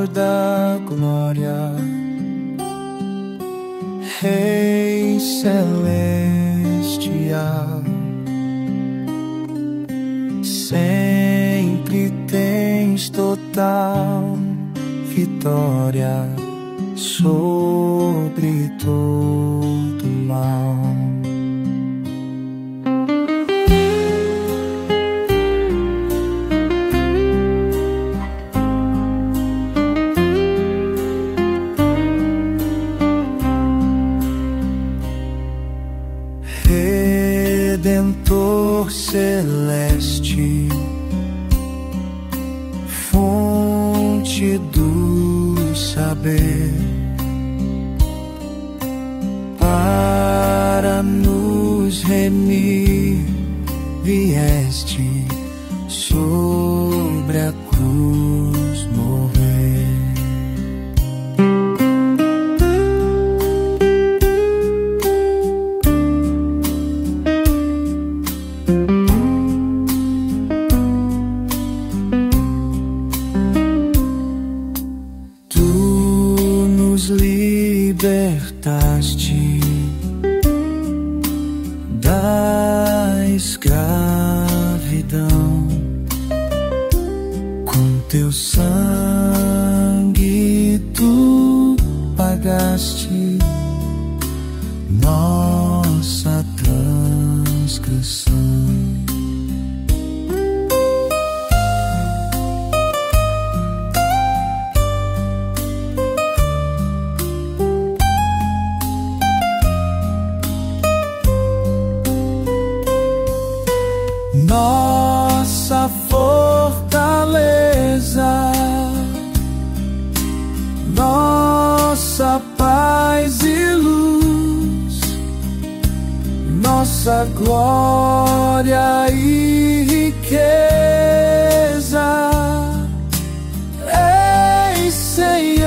Senhor da glória, Rei celestial, sempre tens total vitória sobre todo mal. Redentor celeste, fonte do saber, para nos remir vieste sobre a cruz morrer. Libertaste da escravidão, com teu sangue tu pagaste nossa transgressão. Nossa fortaleza, nossa paz e luz, nossa glória e riqueza, Ei, Senhor